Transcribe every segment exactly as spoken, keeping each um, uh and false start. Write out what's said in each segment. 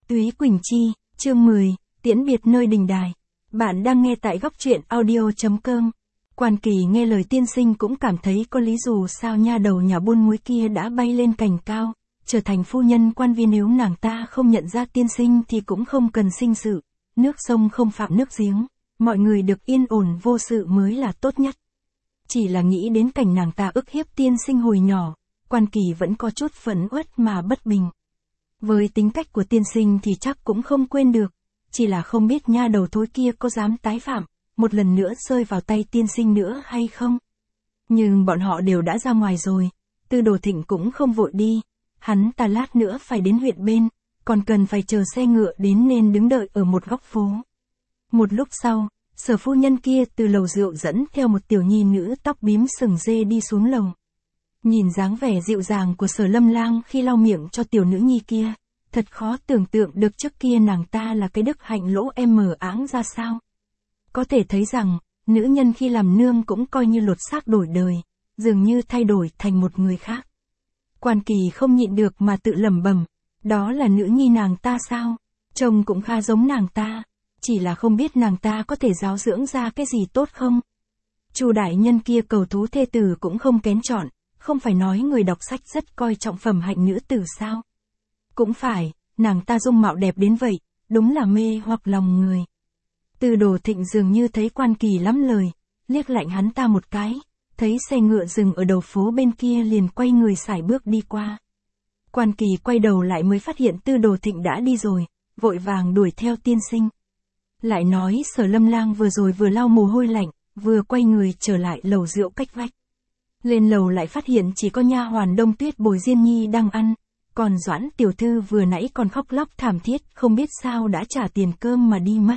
Túy Quỳnh Chi, chương mười, tiễn biệt nơi đình đài. Bạn đang nghe tại góc truyện audio.com. Quan Kỳ nghe lời tiên sinh cũng cảm thấy có lý, dù sao nha đầu nhà buôn muối kia đã bay lên cành cao, trở thành phu nhân quan viên, nếu nàng ta không nhận ra tiên sinh thì cũng không cần sinh sự. Nước sông không phạm nước giếng, mọi người được yên ổn vô sự mới là tốt nhất. Chỉ là nghĩ đến cảnh nàng ta ức hiếp tiên sinh hồi nhỏ, Quan Kỳ vẫn có chút phẫn uất mà bất bình. Với tính cách của tiên sinh thì chắc cũng không quên được, chỉ là không biết nha đầu thối kia có dám tái phạm, một lần nữa rơi vào tay tiên sinh nữa hay không. Nhưng bọn họ đều đã ra ngoài rồi, Tư Đồ Thịnh cũng không vội đi, hắn ta lát nữa phải đến huyện bên, còn cần phải chờ xe ngựa đến nên đứng đợi ở một góc phố. Một lúc sau, Sở phu nhân kia từ lầu rượu dẫn theo một tiểu nhi nữ tóc bím sừng dê đi xuống lầu. Nhìn dáng vẻ dịu dàng của Sở Lâm Lang khi lau miệng cho tiểu nữ nhi kia, thật khó tưởng tượng được trước kia nàng ta là cái đức hạnh lỗ em mờ áng ra sao. Có thể thấy rằng, nữ nhân khi làm nương cũng coi như lột xác đổi đời, dường như thay đổi thành một người khác. Quan Kỳ không nhịn được mà tự lẩm bẩm, đó là nữ nhi nàng ta sao? Trông cũng khá giống nàng ta, chỉ là không biết nàng ta có thể giáo dưỡng ra cái gì tốt không? Chu đại nhân kia cầu thú thê tử cũng không kén chọn, không phải nói người đọc sách rất coi trọng phẩm hạnh nữ tử sao? Cũng phải, nàng ta dung mạo đẹp đến vậy, đúng là mê hoặc lòng người. Tư Đồ Thịnh dường như thấy Quan Kỳ lắm lời, liếc lạnh hắn ta một cái, thấy xe ngựa dừng ở đầu phố bên kia liền quay người sải bước đi qua. Quan Kỳ quay đầu lại mới phát hiện Tư Đồ Thịnh đã đi rồi, vội vàng đuổi theo tiên sinh. Lại nói Sở Lâm Lang vừa rồi vừa lau mồ hôi lạnh, vừa quay người trở lại lầu rượu cách vách. Lên lầu lại phát hiện chỉ có nha hoàn Đông Tuyết Bồi Diên Nhi đang ăn, còn Doãn tiểu thư vừa nãy còn khóc lóc thảm thiết không biết sao đã trả tiền cơm mà đi mất.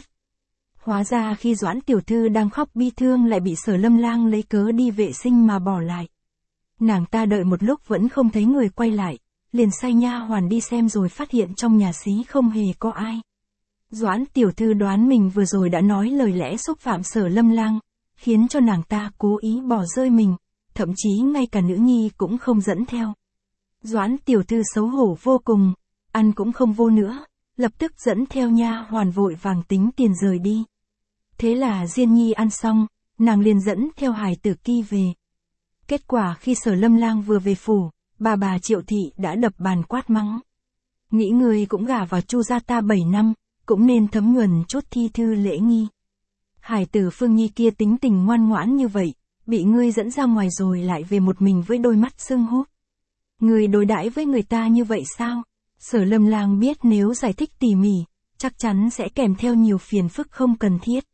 Hóa ra khi Doãn tiểu thư đang khóc bi thương lại bị Sở Lâm Lang lấy cớ đi vệ sinh mà bỏ lại. Nàng ta đợi một lúc vẫn không thấy người quay lại, liền sai nha hoàn đi xem rồi phát hiện trong nhà xí không hề có ai. Doãn tiểu thư đoán mình vừa rồi đã nói lời lẽ xúc phạm Sở Lâm Lang, khiến cho nàng ta cố ý bỏ rơi mình, thậm chí ngay cả nữ nhi cũng không dẫn theo. Doãn tiểu thư xấu hổ vô cùng, ăn cũng không vô nữa, lập tức dẫn theo nha hoàn vội vàng tính tiền rời đi. Thế là Diên Nhi ăn xong, nàng liền dẫn theo hài tử kia về. Kết quả khi Sở Lâm Lang vừa về phủ, bà bà Triệu thị đã đập bàn quát mắng. Nghĩ người cũng gả vào Chu gia ta bảy năm, cũng nên thấm nhuần chút thi thư lễ nghi. Hải tử Phương Nhi kia tính tình ngoan ngoãn như vậy, bị ngươi dẫn ra ngoài rồi lại về một mình với đôi mắt sưng húp. Người đối đãi với người ta như vậy sao? Sở Lâm Lang biết nếu giải thích tỉ mỉ, chắc chắn sẽ kèm theo nhiều phiền phức không cần thiết.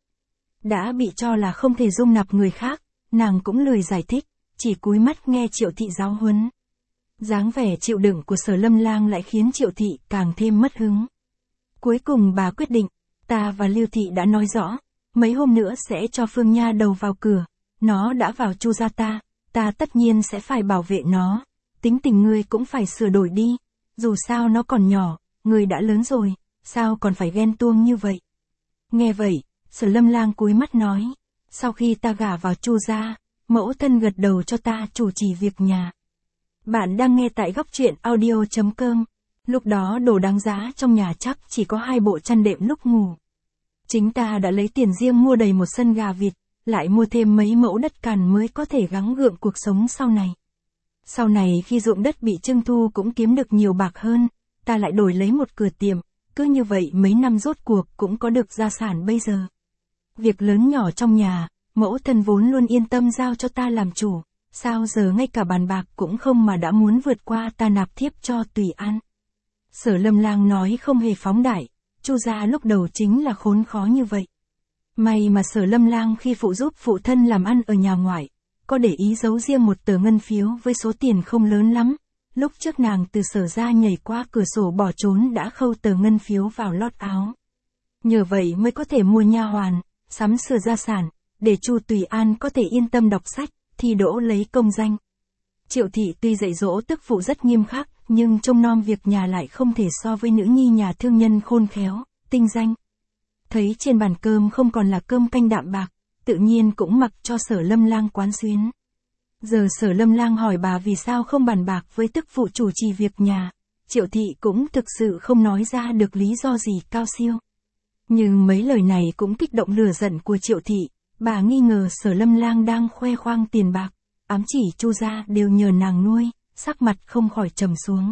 Đã bị cho là không thể dung nạp người khác, nàng cũng lười giải thích, chỉ cúi mắt nghe Triệu thị giáo huấn. Dáng vẻ chịu đựng của Sở Lâm Lang lại khiến Triệu thị càng thêm mất hứng. Cuối cùng bà quyết định, ta và Lưu thị đã nói rõ, mấy hôm nữa sẽ cho Phương nha đầu vào cửa, nó đã vào Chu gia ta, ta tất nhiên sẽ phải bảo vệ nó, tính tình ngươi cũng phải sửa đổi đi, dù sao nó còn nhỏ, ngươi đã lớn rồi, sao còn phải ghen tuông như vậy. Nghe vậy, Sở Lâm Lang cúi mắt nói, sau khi ta gả vào Chu gia, mẫu thân gật đầu cho ta chủ trì việc nhà. Bạn đang nghe tại góc truyện audio.com. Lúc đó đồ đáng giá trong nhà chắc chỉ có hai bộ chăn đệm lúc ngủ. Chính ta đã lấy tiền riêng mua đầy một sân gà vịt, lại mua thêm mấy mẫu đất cằn mới có thể gắng gượng cuộc sống sau này. Sau này khi ruộng đất bị trưng thu cũng kiếm được nhiều bạc hơn, ta lại đổi lấy một cửa tiệm, cứ như vậy mấy năm rốt cuộc cũng có được gia sản bây giờ. Việc lớn nhỏ trong nhà, mẫu thân vốn luôn yên tâm giao cho ta làm chủ, sao giờ ngay cả bàn bạc cũng không mà đã muốn vượt qua ta nạp thiếp cho tùy ăn. Sở Lâm Lang nói không hề phóng đại, Chu gia lúc đầu chính là khốn khó như vậy. May mà Sở Lâm Lang khi phụ giúp phụ thân làm ăn ở nhà ngoại, có để ý giấu riêng một tờ ngân phiếu với số tiền không lớn lắm. Lúc trước nàng từ Sở gia nhảy qua cửa sổ bỏ trốn đã khâu tờ ngân phiếu vào lót áo. Nhờ vậy mới có thể mua nha hoàn, sắm sửa gia sản, để Chu Tùy An có thể yên tâm đọc sách, thi đỗ lấy công danh. Triệu thị tuy dạy dỗ tức phụ rất nghiêm khắc, nhưng trông nom việc nhà lại không thể so với nữ nhi nhà thương nhân khôn khéo, tinh danh. Thấy trên bàn cơm không còn là cơm canh đạm bạc, tự nhiên cũng mặc cho Sở Lâm Lang quán xuyến. Giờ Sở Lâm Lang hỏi bà vì sao không bàn bạc với tức phụ chủ trì việc nhà, Triệu Thị cũng thực sự không nói ra được lý do gì cao siêu. Nhưng mấy lời này cũng kích động lửa giận của Triệu Thị, bà nghi ngờ Sở Lâm Lang đang khoe khoang tiền bạc, ám chỉ Chu gia đều nhờ nàng nuôi, sắc mặt không khỏi trầm xuống.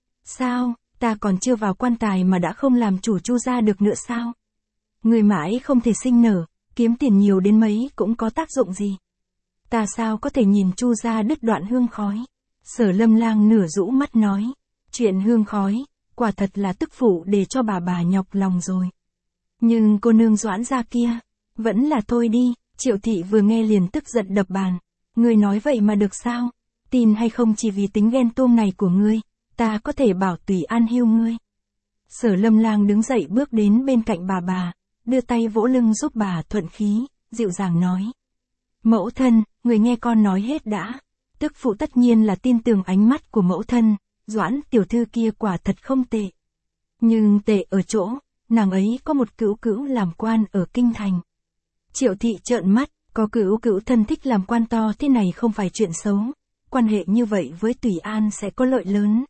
Sao, ta còn chưa vào quan tài mà đã không làm chủ Chu gia được nữa sao? Người mãi không thể sinh nở, kiếm tiền nhiều đến mấy cũng có tác dụng gì? Ta sao có thể nhìn Chu gia đứt đoạn hương khói? Sở Lâm Lang nửa rũ mắt nói, chuyện hương khói, quả thật là tức phụ để cho bà bà nhọc lòng rồi. Nhưng cô nương Doãn gia kia, vẫn là thôi đi. Triệu Thị vừa nghe liền tức giận đập bàn. Ngươi nói vậy mà được sao? Tin hay không chỉ vì tính ghen tuông này của ngươi, ta có thể bảo Tùy An hiêu ngươi. Sở Lâm Lang đứng dậy bước đến bên cạnh bà bà, đưa tay vỗ lưng giúp bà thuận khí, dịu dàng nói. Mẫu thân, người nghe con nói hết đã. Tức phụ tất nhiên là tin tưởng ánh mắt của mẫu thân, Doãn tiểu thư kia quả thật không tệ. Nhưng tệ ở chỗ, nàng ấy có một cữu cữu làm quan ở kinh thành. Triệu Thị trợn mắt, có cữu cữu thân thích làm quan to thế này không phải chuyện xấu, quan hệ như vậy với Tùy An sẽ có lợi lớn.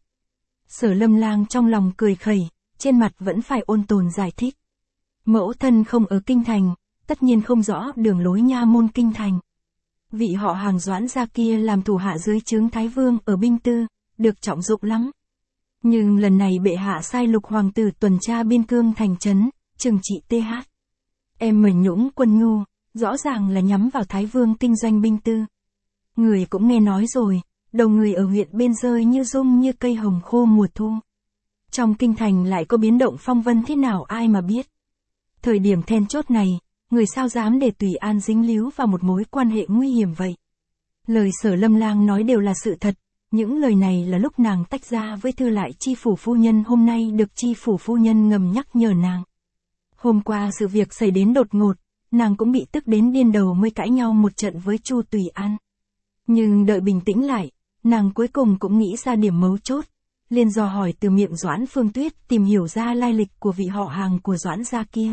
Sở Lâm Lang trong lòng cười khẩy, trên mặt vẫn phải ôn tồn giải thích. Mẫu thân không ở kinh thành, tất nhiên không rõ đường lối nha môn kinh thành. Vị họ hàng Doãn gia kia làm thủ hạ dưới trướng Thái Vương ở binh tư, được trọng dụng lắm. Nhưng lần này bệ hạ sai Lục hoàng tử tuần tra biên cương thành trấn, trừng trị tê hát. Em mời nhũng quân nhu, rõ ràng là nhắm vào Thái Vương kinh doanh binh tư. Người cũng nghe nói rồi, đầu người ở huyện bên rơi như rung như cây hồng khô mùa thu. Trong kinh thành lại có biến động phong vân thế nào ai mà biết. Thời điểm then chốt này, người sao dám để Tùy An dính líu vào một mối quan hệ nguy hiểm vậy. Lời Sở Lâm Lang nói đều là sự thật, những lời này là lúc nàng tách ra với thư lại chi phủ phu nhân hôm nay được chi phủ phu nhân ngầm nhắc nhở nàng. Hôm qua sự việc xảy đến đột ngột, nàng cũng bị tức đến điên đầu mới cãi nhau một trận với Chu Tùy An. Nhưng đợi bình tĩnh lại, nàng cuối cùng cũng nghĩ ra điểm mấu chốt, liền dò hỏi từ miệng Doãn Phương Tuyết tìm hiểu ra lai lịch của vị họ hàng của Doãn gia kia.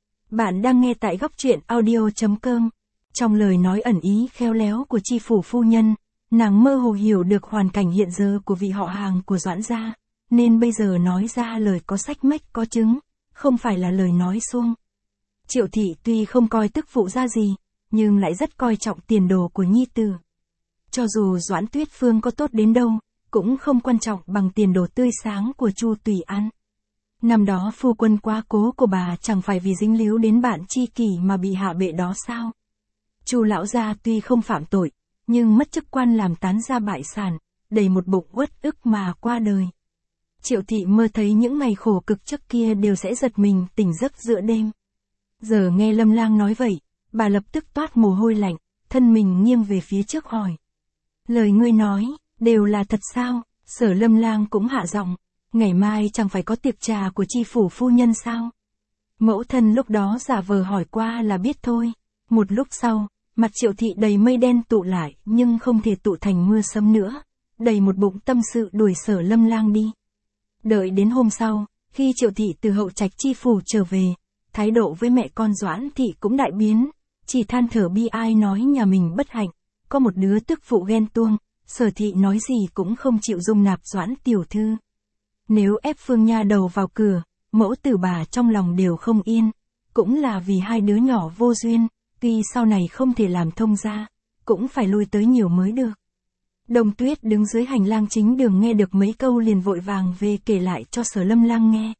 Bạn đang nghe tại góc truyện audio chấm com. Trong lời nói ẩn ý khéo léo của chi phủ phu nhân, nàng mơ hồ hiểu được hoàn cảnh hiện giờ của vị họ hàng của Doãn gia, nên bây giờ nói ra lời có sách mách có chứng, không phải là lời nói suông. Triệu Thị tuy không coi tức phụ ra gì, nhưng lại rất coi trọng tiền đồ của nhi tử. Cho dù Doãn Tuyết Phương có tốt đến đâu, cũng không quan trọng bằng tiền đồ tươi sáng của Chu Tùy An. Năm đó phu quân quá cố của bà chẳng phải vì dính líu đến bạn tri kỷ mà bị hạ bệ đó sao? Chu lão gia tuy không phạm tội, nhưng mất chức quan làm tán gia bại sản, đầy một bụng uất ức mà qua đời. Triệu Thị mơ thấy những ngày khổ cực trước kia đều sẽ giật mình tỉnh giấc giữa đêm. Giờ nghe Lâm Lang nói vậy, bà lập tức toát mồ hôi lạnh, thân mình nghiêng về phía trước hỏi. Lời ngươi nói, đều là thật sao? Sở Lâm Lang cũng hạ giọng, ngày mai chẳng phải có tiệc trà của chi phủ phu nhân sao? Mẫu thân lúc đó giả vờ hỏi qua là biết thôi. Một lúc sau, mặt Triệu Thị đầy mây đen tụ lại nhưng không thể tụ thành mưa sấm nữa, đầy một bụng tâm sự đuổi Sở Lâm Lang đi. Đợi đến hôm sau, khi Triệu Thị từ hậu trạch chi phủ trở về, thái độ với mẹ con Doãn Thị cũng đại biến, chỉ than thở bi ai nói nhà mình bất hạnh, có một đứa tức phụ ghen tuông, Sở Thị nói gì cũng không chịu dung nạp Doãn tiểu thư. Nếu ép Phương nha đầu vào cửa, mẫu tử bà trong lòng đều không yên, cũng là vì hai đứa nhỏ vô duyên, tuy sau này không thể làm thông gia, cũng phải lui tới nhiều mới được. Đồng Tuyết đứng dưới hành lang chính đường nghe được mấy câu liền vội vàng về kể lại cho Sở Lâm Lang nghe.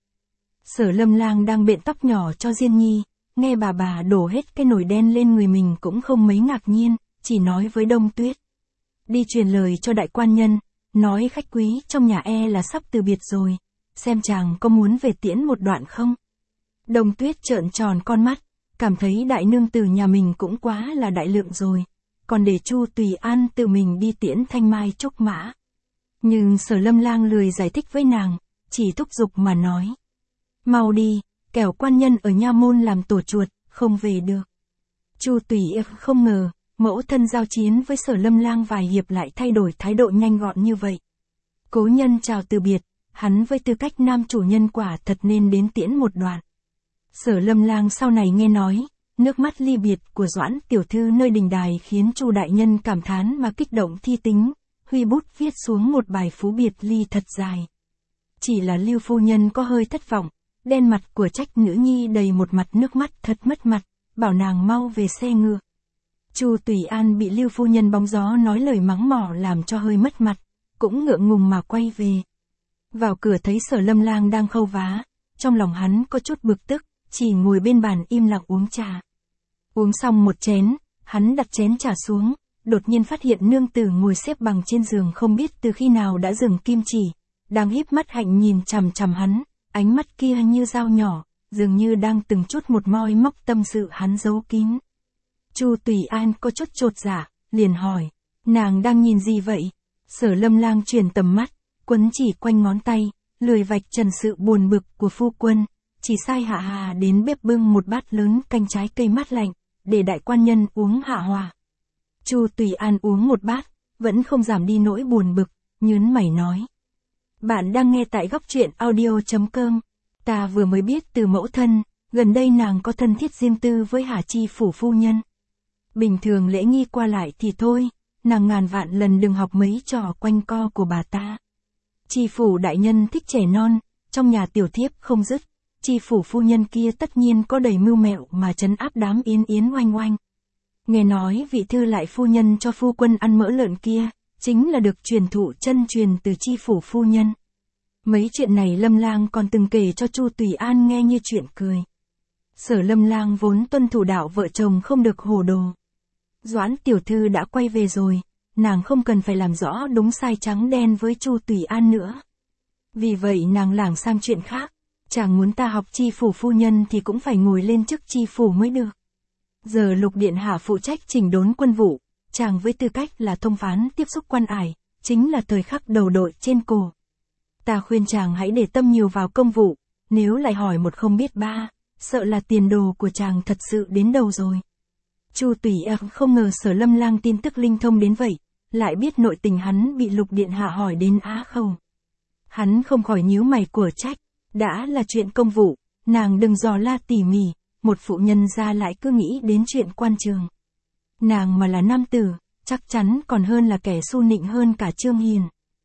Sở Lâm Lang đang bện tóc nhỏ cho Diên Nhi, nghe bà bà đổ hết cái nồi đen lên người mình cũng không mấy ngạc nhiên, chỉ nói với Đông Tuyết. Đi truyền lời cho đại quan nhân, nói khách quý trong nhà e là sắp từ biệt rồi, xem chàng có muốn về tiễn một đoạn không? Đông Tuyết trợn tròn con mắt, cảm thấy đại nương tử nhà mình cũng quá là đại lượng rồi, còn để Chu Tùy An tự mình đi tiễn thanh mai trúc mã. Nhưng Sở Lâm Lang lười giải thích với nàng, chỉ thúc giục mà nói. Mau đi, kẻo quan nhân ở nha môn làm tổ chuột, không về được. Chu Tùy không ngờ, mẫu thân giao chiến với Sở Lâm Lang vài hiệp lại thay đổi thái độ nhanh gọn như vậy. Cố nhân chào từ biệt, hắn với tư cách nam chủ nhân quả thật nên đến tiễn một đoạn. Sở Lâm Lang sau này nghe nói, nước mắt ly biệt của Doãn tiểu thư nơi đình đài khiến Chu đại nhân cảm thán mà kích động thi tính, huy bút viết xuống một bài phú biệt ly thật dài. Chỉ là Lưu phu nhân có hơi thất vọng, đen mặt của Trách nữ nhi đầy một mặt nước mắt thật mất mặt, bảo nàng mau về xe ngựa. Chu Tùy An bị Lưu phu nhân bóng gió nói lời mắng mỏ làm cho hơi mất mặt, cũng ngượng ngùng mà quay về. Vào cửa thấy Sở Lâm Lang đang khâu vá, trong lòng hắn có chút bực tức, chỉ ngồi bên bàn im lặng uống trà. Uống xong một chén, hắn đặt chén trà xuống, đột nhiên phát hiện nương tử ngồi xếp bằng trên giường không biết từ khi nào đã dừng kim chỉ, đang híp mắt hạnh nhìn chằm chằm hắn, ánh mắt kia như dao nhỏ, dường như đang từng chút một moi móc tâm sự hắn giấu kín. Chu Tùy An có chút chột dạ, liền hỏi, nàng đang nhìn gì vậy? Sở Lâm Lang chuyển tầm mắt, quấn chỉ quanh ngón tay, lười vạch trần sự buồn bực của phu quân, chỉ sai Hạ Hà đến bếp bưng một bát lớn canh trái cây mát lạnh, để đại quan nhân uống hạ hòa. Chu Tùy An uống một bát, vẫn không giảm đi nỗi buồn bực, nhớn mày nói. Bạn đang nghe tại góc truyện audio chấm com. Ta vừa mới biết từ mẫu thân, gần đây nàng có thân thiết riêng tư với Hà Chi phủ phu nhân. Bình thường lễ nghi qua lại thì thôi, nàng ngàn vạn lần đừng học mấy trò quanh co của bà ta. Chi phủ đại nhân thích trẻ non, trong nhà tiểu thiếp không dứt, chi phủ phu nhân kia tất nhiên có đầy mưu mẹo mà trấn áp đám yến yến oanh oanh. Nghe nói vị thư lại phu nhân cho phu quân ăn mỡ lợn kia, chính là được truyền thụ chân truyền từ chi phủ phu nhân. Mấy chuyện này Lâm Lang còn từng kể cho Chu Tùy An nghe như chuyện cười. Sở Lâm Lang vốn tuân thủ đạo vợ chồng không được hồ đồ. Doãn tiểu thư đã quay về rồi, nàng không cần phải làm rõ đúng sai trắng đen với Chu Tùy An nữa. Vì vậy nàng lảng sang chuyện khác, chàng muốn ta học chi phủ phu nhân thì cũng phải ngồi lên chức chi phủ mới được. Giờ Lục điện hạ phụ trách chỉnh đốn quân vụ, chàng với tư cách là thông phán tiếp xúc quan ải, chính là thời khắc đầu đội trên cổ. Ta khuyên chàng hãy để tâm nhiều vào công vụ, nếu lại hỏi một không biết ba, sợ là tiền đồ của chàng thật sự đến đầu rồi. Chu Tùy An không ngờ Sở Lâm Lang tin tức linh thông đến vậy, lại biết nội tình hắn bị Lục điện hạ hỏi đến á khẩu. Hắn không khỏi nhíu mày của Trách, đã là chuyện công vụ, nàng đừng dò la tỉ mỉ, một phụ nhân ra lại cứ nghĩ đến chuyện quan trường. Nàng mà là nam tử, chắc chắn còn hơn là kẻ su nịnh hơn cả Trương Hiền.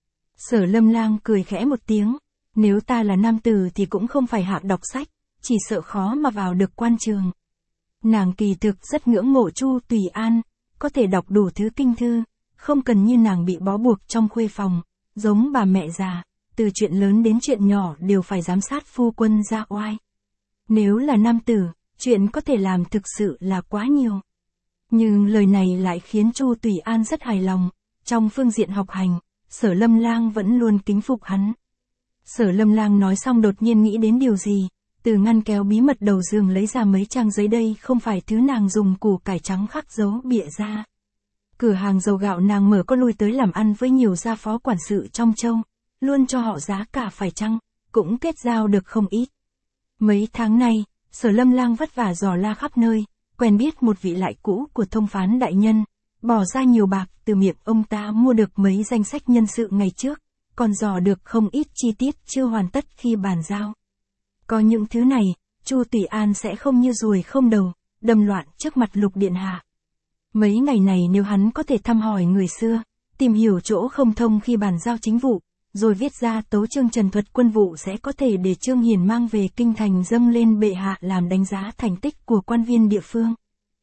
Sở Lâm Lang cười khẽ một tiếng, nếu ta là nam tử thì cũng không phải hạng đọc sách, chỉ sợ khó mà vào được quan trường. Nàng kỳ thực rất ngưỡng mộ Chu Tùy An, có thể đọc đủ thứ kinh thư, không cần như nàng bị bó buộc trong khuê phòng, giống bà mẹ già, từ chuyện lớn đến chuyện nhỏ đều phải giám sát phu quân ra oai. Nếu là nam tử, chuyện có thể làm thực sự là quá nhiều. Nhưng lời này lại khiến Chu Tùy An rất hài lòng, trong phương diện học hành, Sở Lâm Lang vẫn luôn kính phục hắn. Sở Lâm Lang nói xong đột nhiên nghĩ đến điều gì, từ ngăn kéo bí mật đầu giường lấy ra mấy trang giấy, đây không phải thứ nàng dùng củ cải trắng khắc dấu bịa ra. Cửa hàng dầu gạo nàng mở có lui tới làm ăn với nhiều gia phó quản sự trong châu, luôn cho họ giá cả phải chăng, cũng kết giao được không ít. Mấy tháng nay, Sở Lâm Lang vất vả dò la khắp nơi, quen biết một vị lại cũ của thông phán đại nhân, bỏ ra nhiều bạc từ miệng ông ta mua được mấy danh sách nhân sự ngày trước, còn dò được không ít chi tiết chưa hoàn tất khi bàn giao. Có những thứ này, Chu Tùy An sẽ không như ruồi không đầu, đâm loạn trước mặt Lục điện hạ. Mấy ngày này nếu hắn có thể thăm hỏi người xưa, tìm hiểu chỗ không thông khi bàn giao chính vụ, rồi viết ra tấu chương trần thuật quân vụ sẽ có thể để Trương Hiền mang về kinh thành dâng lên bệ hạ làm đánh giá thành tích của quan viên địa phương.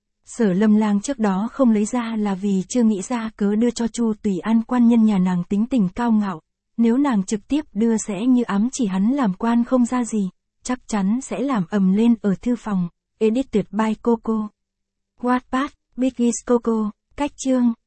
Sở Lâm Lang trước đó không lấy ra là vì chưa nghĩ ra cớ đưa cho Chu Tùy An, quan nhân nhà nàng tính tình cao ngạo, nếu nàng trực tiếp đưa sẽ như ám chỉ hắn làm quan không ra gì, chắc chắn sẽ làm ầm lên ở thư phòng. Edited by Coco. Wattpad, Biggest Coco, cách chương.